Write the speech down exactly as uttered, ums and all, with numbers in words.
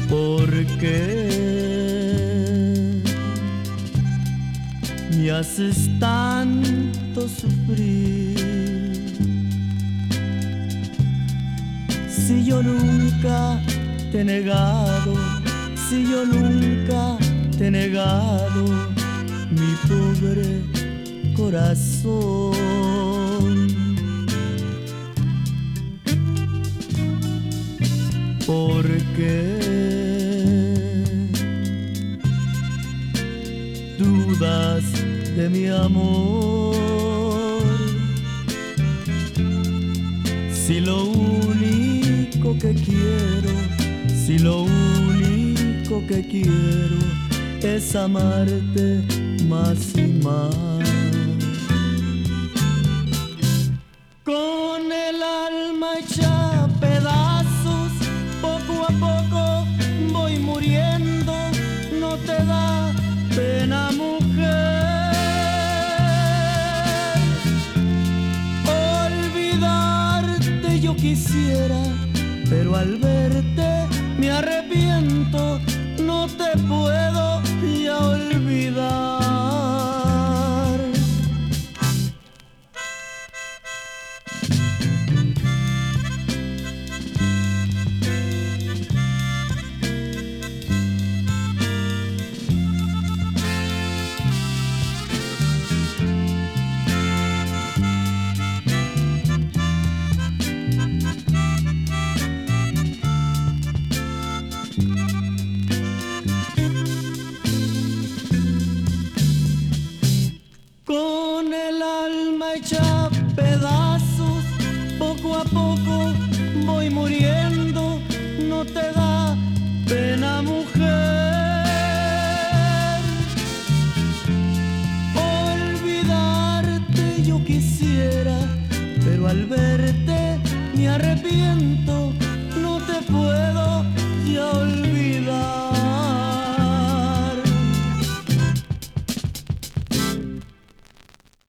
¿Por qué me haces tanto sufrir? Si yo nunca te he negado, si yo nunca te he negado mi pobre corazón. ¿Por qué dudas de mi amor? Si lo único que quiero, si lo único que quiero es amarte más y más. Con el alma hecha a pedazos, poco a poco voy muriendo. No te da pena, mujer, olvidarte yo quisiera, pero al verte me arrepiento. No te puedo ya olvidar. Con el alma hecha a pedazos, poco a poco voy muriendo. No te da pena, mujer, olvidarte yo quisiera, pero al verte me arrepiento.